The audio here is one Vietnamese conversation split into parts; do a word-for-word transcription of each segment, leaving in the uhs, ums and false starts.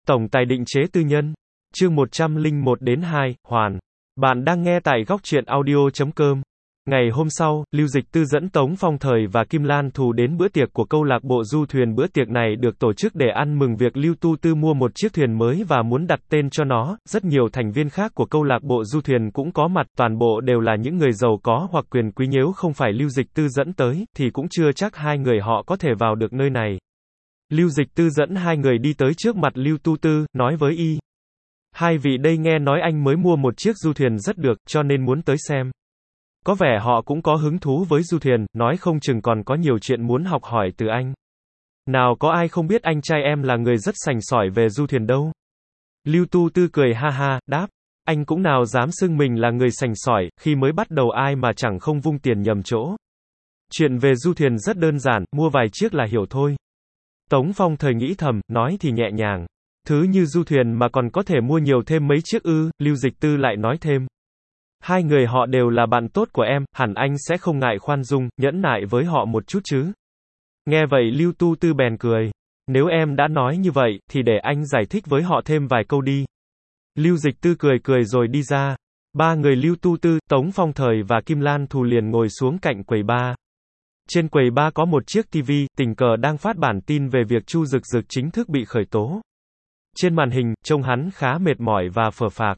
Tổng tài định chế tư nhân. Chương một trăm lẻ một đến hai, Hoàn. Bạn đang nghe tại góc truyện audio chấm com. Ngày hôm sau, Lưu Dịch Tư dẫn Tống Phong Thời và Kim Lan Thù đến bữa tiệc của câu lạc bộ du thuyền. Bữa tiệc này được tổ chức để ăn mừng việc Lưu Tu Tư mua một chiếc thuyền mới và muốn đặt tên cho nó. Rất nhiều thành viên khác của câu lạc bộ du thuyền cũng có mặt, toàn bộ đều là những người giàu có hoặc quyền quý. Nếu không phải Lưu Dịch Tư dẫn tới, thì cũng chưa chắc hai người họ có thể vào được nơi này. Lưu Dịch Tư dẫn hai người đi tới trước mặt Lưu Tu Tư, nói với y. Hai vị đây nghe nói anh mới mua một chiếc du thuyền rất được, cho nên muốn tới xem. Có vẻ họ cũng có hứng thú với du thuyền, nói không chừng còn có nhiều chuyện muốn học hỏi từ anh. Nào có ai không biết anh trai em là người rất sành sỏi về du thuyền đâu. Lưu Tu Tư cười ha ha, đáp. Anh cũng nào dám xưng mình là người sành sỏi, khi mới bắt đầu ai mà chẳng không vung tiền nhầm chỗ. Chuyện về du thuyền rất đơn giản, mua vài chiếc là hiểu thôi. Tống Phong Thời nghĩ thầm, nói thì nhẹ nhàng. Thứ như du thuyền mà còn có thể mua nhiều thêm mấy chiếc ư, Lưu Dịch Tư lại nói thêm. Hai người họ đều là bạn tốt của em, hẳn anh sẽ không ngại khoan dung, nhẫn nại với họ một chút chứ. Nghe vậy Lưu Tu Tư bèn cười. Nếu em đã nói như vậy, thì để anh giải thích với họ thêm vài câu đi. Lưu Dịch Tư cười cười rồi đi ra. Ba người Lưu Tu Tư, Tống Phong Thời và Kim Lan Thù liền ngồi xuống cạnh quầy bar. Trên quầy bar có một chiếc tivi, tình cờ đang phát bản tin về việc Chu Dực Dực chính thức bị khởi tố. Trên màn hình, trông hắn khá mệt mỏi và phờ phạc.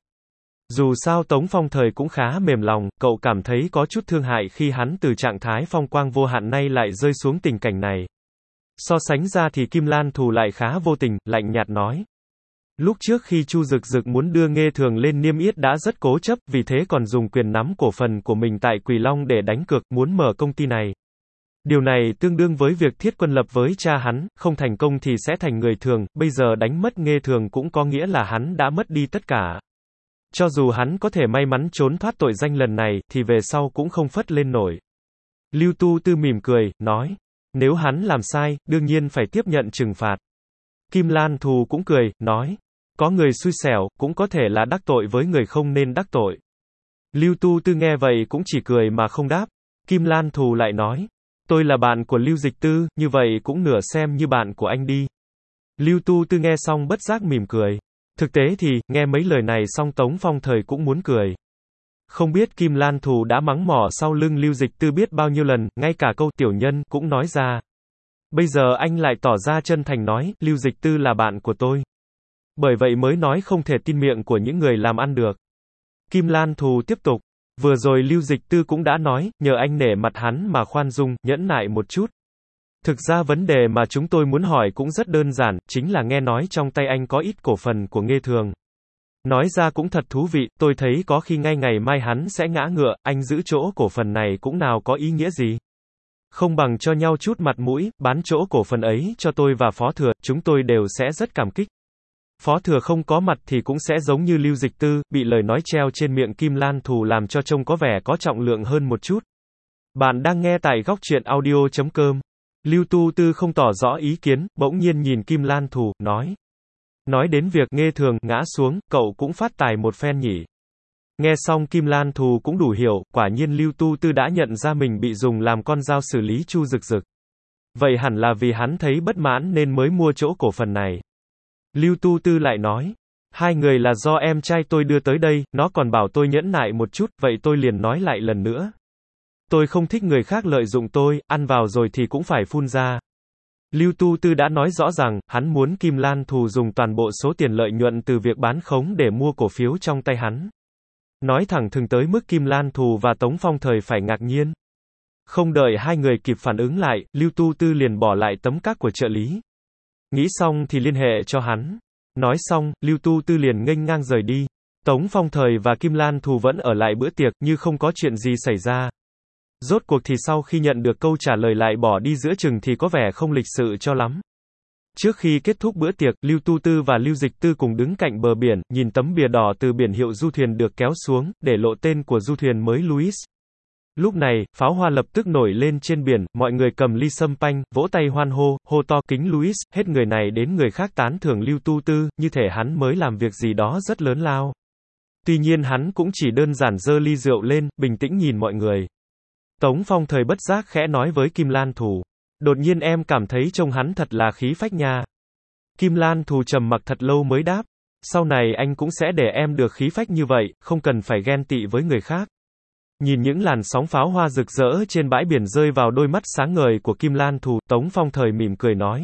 Dù sao Tống Phong Thời cũng khá mềm lòng, cậu cảm thấy có chút thương hại khi hắn từ trạng thái phong quang vô hạn nay lại rơi xuống tình cảnh này. So sánh ra thì Kim Lan Thù lại khá vô tình, lạnh nhạt nói. Lúc trước khi Chu Dực Dực muốn đưa Nghê Thường lên niêm yết đã rất cố chấp, vì thế còn dùng quyền nắm cổ phần của mình tại Quỳ Long để đánh cược, muốn mở công ty này. Điều này tương đương với việc thiết quân lập với cha hắn, không thành công thì sẽ thành người thường, bây giờ đánh mất Nghê Thường cũng có nghĩa là hắn đã mất đi tất cả. Cho dù hắn có thể may mắn trốn thoát tội danh lần này, thì về sau cũng không phất lên nổi. Lưu Tu Tư mỉm cười, nói, nếu hắn làm sai, đương nhiên phải tiếp nhận trừng phạt. Kim Lan Thù cũng cười, nói, có người xui xẻo, cũng có thể là đắc tội với người không nên đắc tội. Lưu Tu Tư nghe vậy cũng chỉ cười mà không đáp. Kim Lan Thù lại nói, tôi là bạn của Lưu Dịch Tư, như vậy cũng nửa xem như bạn của anh đi. Lưu Tu Tư nghe xong bất giác mỉm cười. Thực tế thì, nghe mấy lời này xong Tống Phong Thời cũng muốn cười. Không biết Kim Lan Thù đã mắng mỏ sau lưng Lưu Dịch Tư biết bao nhiêu lần, ngay cả câu tiểu nhân cũng nói ra. Bây giờ anh lại tỏ ra chân thành nói, Lưu Dịch Tư là bạn của tôi. Bởi vậy mới nói không thể tin miệng của những người làm ăn được. Kim Lan Thù tiếp tục. Vừa rồi Lưu Dịch Tư cũng đã nói, nhờ anh nể mặt hắn mà khoan dung, nhẫn nại một chút. Thực ra vấn đề mà chúng tôi muốn hỏi cũng rất đơn giản, chính là nghe nói trong tay anh có ít cổ phần của Nghê Thường. Nói ra cũng thật thú vị, tôi thấy có khi ngay ngày mai hắn sẽ ngã ngựa, anh giữ chỗ cổ phần này cũng nào có ý nghĩa gì. Không bằng cho nhau chút mặt mũi, bán chỗ cổ phần ấy cho tôi và Phó Thừa, chúng tôi đều sẽ rất cảm kích. Phó Thừa không có mặt thì cũng sẽ giống như Lưu Dịch Tư, bị lời nói treo trên miệng Kim Lan Thù làm cho trông có vẻ có trọng lượng hơn một chút. Bạn đang nghe tại góc truyện audio chấm com. Lưu Tu Tư không tỏ rõ ý kiến, bỗng nhiên nhìn Kim Lan Thù, nói. Nói đến việc Nghê Thường ngã xuống, cậu cũng phát tài một phen nhỉ. Nghe xong Kim Lan Thù cũng đủ hiểu, quả nhiên Lưu Tu Tư đã nhận ra mình bị dùng làm con dao xử lý Chu Dực Dực. Vậy hẳn là vì hắn thấy bất mãn nên mới mua chỗ cổ phần này. Lưu Tu Tư lại nói. Hai người là do em trai tôi đưa tới đây, nó còn bảo tôi nhẫn nại một chút, vậy tôi liền nói lại lần nữa. Tôi không thích người khác lợi dụng tôi, ăn vào rồi thì cũng phải phun ra. Lưu Tu Tư đã nói rõ rằng, hắn muốn Kim Lan Thù dùng toàn bộ số tiền lợi nhuận từ việc bán khống để mua cổ phiếu trong tay hắn. Nói thẳng thừng tới mức Kim Lan Thù và Tống Phong Thời phải ngạc nhiên. Không đợi hai người kịp phản ứng lại, Lưu Tu Tư liền bỏ lại tấm cát của trợ lý. Nghĩ xong thì liên hệ cho hắn. Nói xong, Lưu Tu Tư liền nghênh ngang rời đi. Tống Phong Thời và Kim Lan Thù vẫn ở lại bữa tiệc như không có chuyện gì xảy ra. Rốt cuộc thì sau khi nhận được câu trả lời lại bỏ đi giữa chừng thì có vẻ không lịch sự cho lắm. Trước khi kết thúc bữa tiệc, Lưu Tu Tư và Lưu Dịch Tư cùng đứng cạnh bờ biển, nhìn tấm bìa đỏ từ biển hiệu du thuyền được kéo xuống, để lộ tên của du thuyền mới Louis. Lúc này, pháo hoa lập tức nổi lên trên biển, mọi người cầm ly sâm panh, vỗ tay hoan hô, hô to kính Louis, hết người này đến người khác tán thưởng Lưu Tu Tư, như thể hắn mới làm việc gì đó rất lớn lao. Tuy nhiên hắn cũng chỉ đơn giản giơ ly rượu lên, bình tĩnh nhìn mọi người. Tống Phong Thời bất giác khẽ nói với Kim Lan Thù. Đột nhiên em cảm thấy trông hắn thật là khí phách nha. Kim Lan Thù trầm mặc thật lâu mới đáp. Sau này anh cũng sẽ để em được khí phách như vậy, không cần phải ghen tị với người khác. Nhìn những làn sóng pháo hoa rực rỡ trên bãi biển rơi vào đôi mắt sáng ngời của Kim Lan Thù, Tống Phong Thời mỉm cười nói.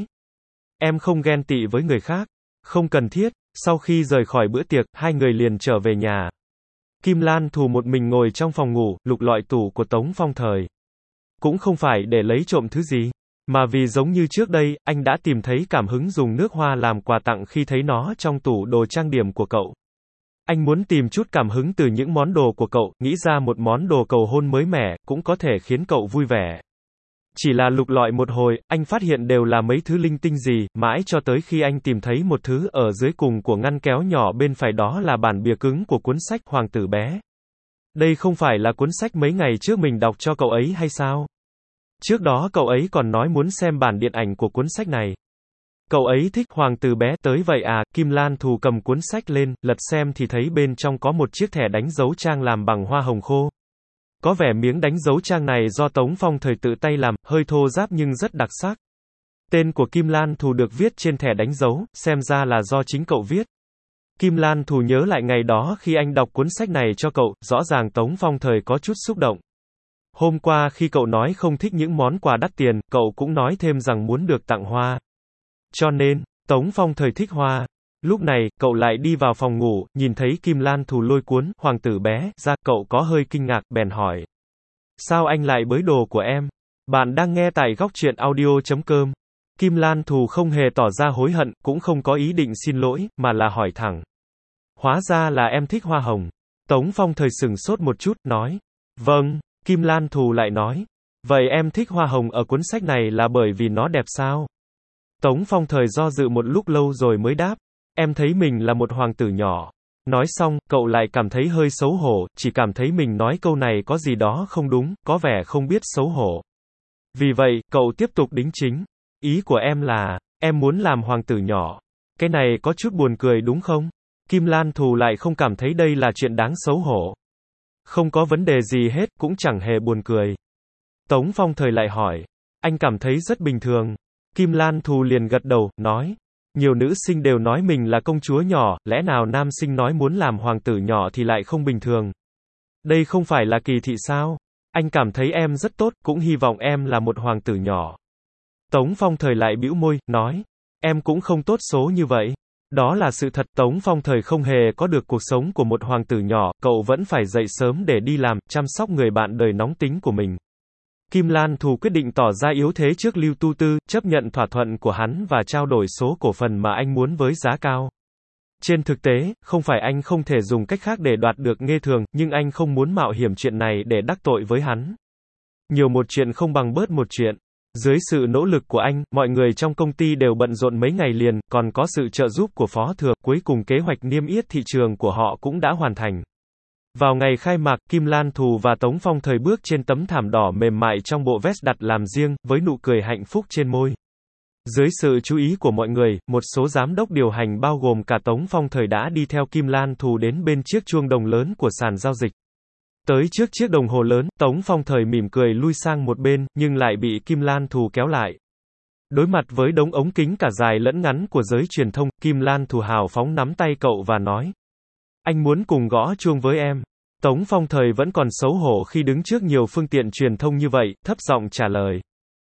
Em không ghen tị với người khác. Không cần thiết. Sau khi rời khỏi bữa tiệc, hai người liền trở về nhà. Kim Lan Thù một mình ngồi trong phòng ngủ, lục lọi tủ của Tống Phong Thời. Cũng không phải để lấy trộm thứ gì, mà vì giống như trước đây, anh đã tìm thấy cảm hứng dùng nước hoa làm quà tặng khi thấy nó trong tủ đồ trang điểm của cậu. Anh muốn tìm chút cảm hứng từ những món đồ của cậu, nghĩ ra một món đồ cầu hôn mới mẻ, cũng có thể khiến cậu vui vẻ. Chỉ là lục lọi một hồi, anh phát hiện đều là mấy thứ linh tinh gì, mãi cho tới khi anh tìm thấy một thứ ở dưới cùng của ngăn kéo nhỏ bên phải, đó là bản bìa cứng của cuốn sách Hoàng tử bé. Đây không phải là cuốn sách mấy ngày trước mình đọc cho cậu ấy hay sao? Trước đó cậu ấy còn nói muốn xem bản điện ảnh của cuốn sách này. Cậu ấy thích Hoàng tử bé tới vậy à? Kim Lan Thù cầm cuốn sách lên, lật xem thì thấy bên trong có một chiếc thẻ đánh dấu trang làm bằng hoa hồng khô. Có vẻ miếng đánh dấu trang này do Tống Phong Thời tự tay làm, hơi thô ráp nhưng rất đặc sắc. Tên của Kim Lan Thù được viết trên thẻ đánh dấu, xem ra là do chính cậu viết. Kim Lan Thù nhớ lại ngày đó khi anh đọc cuốn sách này cho cậu, rõ ràng Tống Phong Thời có chút xúc động. Hôm qua khi cậu nói không thích những món quà đắt tiền, cậu cũng nói thêm rằng muốn được tặng hoa. Cho nên, Tống Phong Thời thích hoa. Lúc này, cậu lại đi vào phòng ngủ, nhìn thấy Kim Lan Thù lôi cuốn Hoàng tử bé ra, cậu có hơi kinh ngạc, bèn hỏi. Sao anh lại bới đồ của em? Bạn đang nghe tại góc truyện audio chấm com. Kim Lan Thù không hề tỏ ra hối hận, cũng không có ý định xin lỗi, mà là hỏi thẳng. Hóa ra là em thích hoa hồng. Tống Phong Thời sửng sốt một chút, nói. Vâng. Kim Lan Thù lại nói. Vậy em thích hoa hồng ở cuốn sách này là bởi vì nó đẹp sao? Tống Phong Thời do dự một lúc lâu rồi mới đáp. Em thấy mình là một hoàng tử nhỏ. Nói xong, cậu lại cảm thấy hơi xấu hổ, chỉ cảm thấy mình nói câu này có gì đó không đúng, có vẻ không biết xấu hổ. Vì vậy, cậu tiếp tục đính chính. Ý của em là, em muốn làm hoàng tử nhỏ. Cái này có chút buồn cười đúng không? Kim Lan Thù lại không cảm thấy đây là chuyện đáng xấu hổ. Không có vấn đề gì hết, cũng chẳng hề buồn cười. Tống Phong Thời lại hỏi. Anh cảm thấy rất bình thường. Kim Lan Thù liền gật đầu, nói. Nhiều nữ sinh đều nói mình là công chúa nhỏ, lẽ nào nam sinh nói muốn làm hoàng tử nhỏ thì lại không bình thường? Đây không phải là kỳ thị sao? Anh cảm thấy em rất tốt, cũng hy vọng em là một hoàng tử nhỏ. Tống Phong Thời lại bĩu môi, nói. Em cũng không tốt số như vậy. Đó là sự thật. Tống Phong Thời không hề có được cuộc sống của một hoàng tử nhỏ, cậu vẫn phải dậy sớm để đi làm, chăm sóc người bạn đời nóng tính của mình. Kim Lan Thù quyết định tỏ ra yếu thế trước Lưu Tu Tư, chấp nhận thỏa thuận của hắn và trao đổi số cổ phần mà anh muốn với giá cao. Trên thực tế, không phải anh không thể dùng cách khác để đoạt được Nghê Thường, nhưng anh không muốn mạo hiểm chuyện này để đắc tội với hắn. Nhiều một chuyện không bằng bớt một chuyện. Dưới sự nỗ lực của anh, mọi người trong công ty đều bận rộn mấy ngày liền, còn có sự trợ giúp của Phó Thừa, cuối cùng kế hoạch niêm yết thị trường của họ cũng đã hoàn thành. Vào ngày khai mạc, Kim Lan Thù và Tống Phong Thời bước trên tấm thảm đỏ mềm mại trong bộ vest đặt làm riêng, với nụ cười hạnh phúc trên môi. Dưới sự chú ý của mọi người, một số giám đốc điều hành bao gồm cả Tống Phong Thời đã đi theo Kim Lan Thù đến bên chiếc chuông đồng lớn của sàn giao dịch. Tới trước chiếc đồng hồ lớn, Tống Phong Thời mỉm cười lui sang một bên, nhưng lại bị Kim Lan Thù kéo lại. Đối mặt với đống ống kính cả dài lẫn ngắn của giới truyền thông, Kim Lan Thù hào phóng nắm tay cậu và nói. Anh muốn cùng gõ chuông với em. Tống Phong Thời vẫn còn xấu hổ khi đứng trước nhiều phương tiện truyền thông như vậy, thấp giọng trả lời.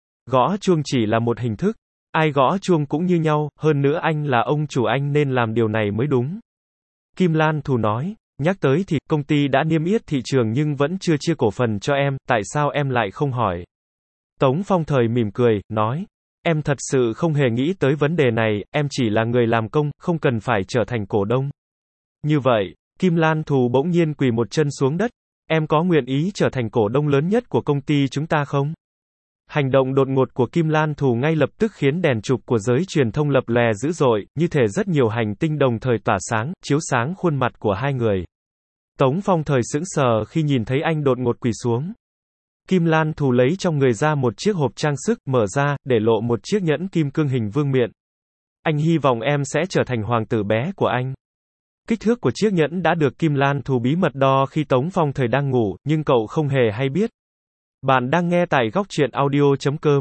Gõ chuông chỉ là một hình thức. Ai gõ chuông cũng như nhau, hơn nữa anh là ông chủ, anh nên làm điều này mới đúng. Kim Lan Thù nói. Nhắc tới thì, công ty đã niêm yết thị trường nhưng vẫn chưa chia cổ phần cho em, tại sao em lại không hỏi? Tống Phong Thời mỉm cười, nói. Em thật sự không hề nghĩ tới vấn đề này, em chỉ là người làm công, không cần phải trở thành cổ đông. Như vậy, Kim Lan Thù bỗng nhiên quỳ một chân xuống đất. Em có nguyện ý trở thành cổ đông lớn nhất của công ty chúng ta không? Hành động đột ngột của Kim Lan Thù ngay lập tức khiến đèn chụp của giới truyền thông lập lòe dữ dội, như thể rất nhiều hành tinh đồng thời tỏa sáng, chiếu sáng khuôn mặt của hai người. Tống Phong Thời sững sờ khi nhìn thấy anh đột ngột quỳ xuống. Kim Lan Thù lấy trong người ra một chiếc hộp trang sức, mở ra, để lộ một chiếc nhẫn kim cương hình vương miện. Anh hy vọng em sẽ trở thành hoàng tử bé của anh. Kích thước của chiếc nhẫn đã được Kim Lan Thù bí mật đo khi Tống Phong Thời đang ngủ, nhưng cậu không hề hay biết. Bạn đang nghe tại góc truyện audio chấm com.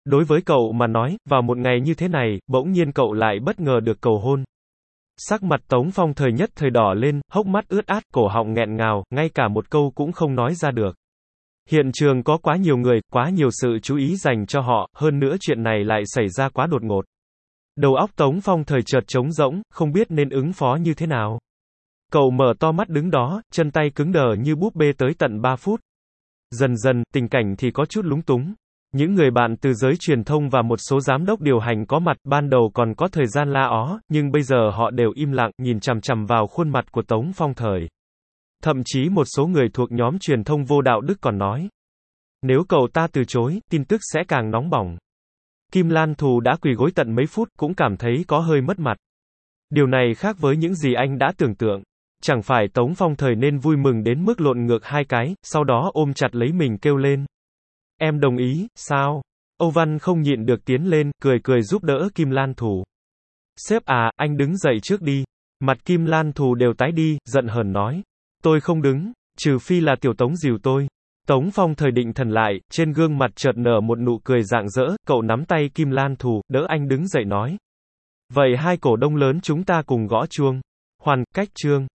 Đối với cậu mà nói, vào một ngày như thế này, bỗng nhiên cậu lại bất ngờ được cầu hôn. Sắc mặt Tống Phong Thời nhất thời đỏ lên, hốc mắt ướt át, cổ họng nghẹn ngào, ngay cả một câu cũng không nói ra được. Hiện trường có quá nhiều người, quá nhiều sự chú ý dành cho họ, hơn nữa chuyện này lại xảy ra quá đột ngột. Đầu óc Tống Phong Thời chợt trống rỗng, không biết nên ứng phó như thế nào. Cậu mở to mắt đứng đó, chân tay cứng đờ như búp bê tới tận ba phút. Dần dần, tình cảnh thì có chút lúng túng. Những người bạn từ giới truyền thông và một số giám đốc điều hành có mặt, ban đầu còn có thời gian la ó, nhưng bây giờ họ đều im lặng, nhìn chằm chằm vào khuôn mặt của Tống Phong Thời. Thậm chí một số người thuộc nhóm truyền thông vô đạo đức còn nói, nếu cậu ta từ chối, tin tức sẽ càng nóng bỏng. Kim Lan Thù đã quỳ gối tận mấy phút, cũng cảm thấy có hơi mất mặt. Điều này khác với những gì anh đã tưởng tượng. Chẳng phải Tống Phong Thời nên vui mừng đến mức lộn ngược hai cái, sau đó ôm chặt lấy mình kêu lên. Em đồng ý, sao? Âu Văn không nhịn được tiến lên, cười cười giúp đỡ Kim Lan Thù. Sếp à, anh đứng dậy trước đi. Mặt Kim Lan Thù đều tái đi, giận hờn nói. Tôi không đứng, trừ phi là Tiểu Tống dìu tôi. Tống Phong Thời định thần lại, trên gương mặt chợt nở một nụ cười rạng rỡ, cậu nắm tay Kim Lan Thù, đỡ anh đứng dậy nói. Vậy hai cổ đông lớn chúng ta cùng gõ chuông. Hoàn, cách chương.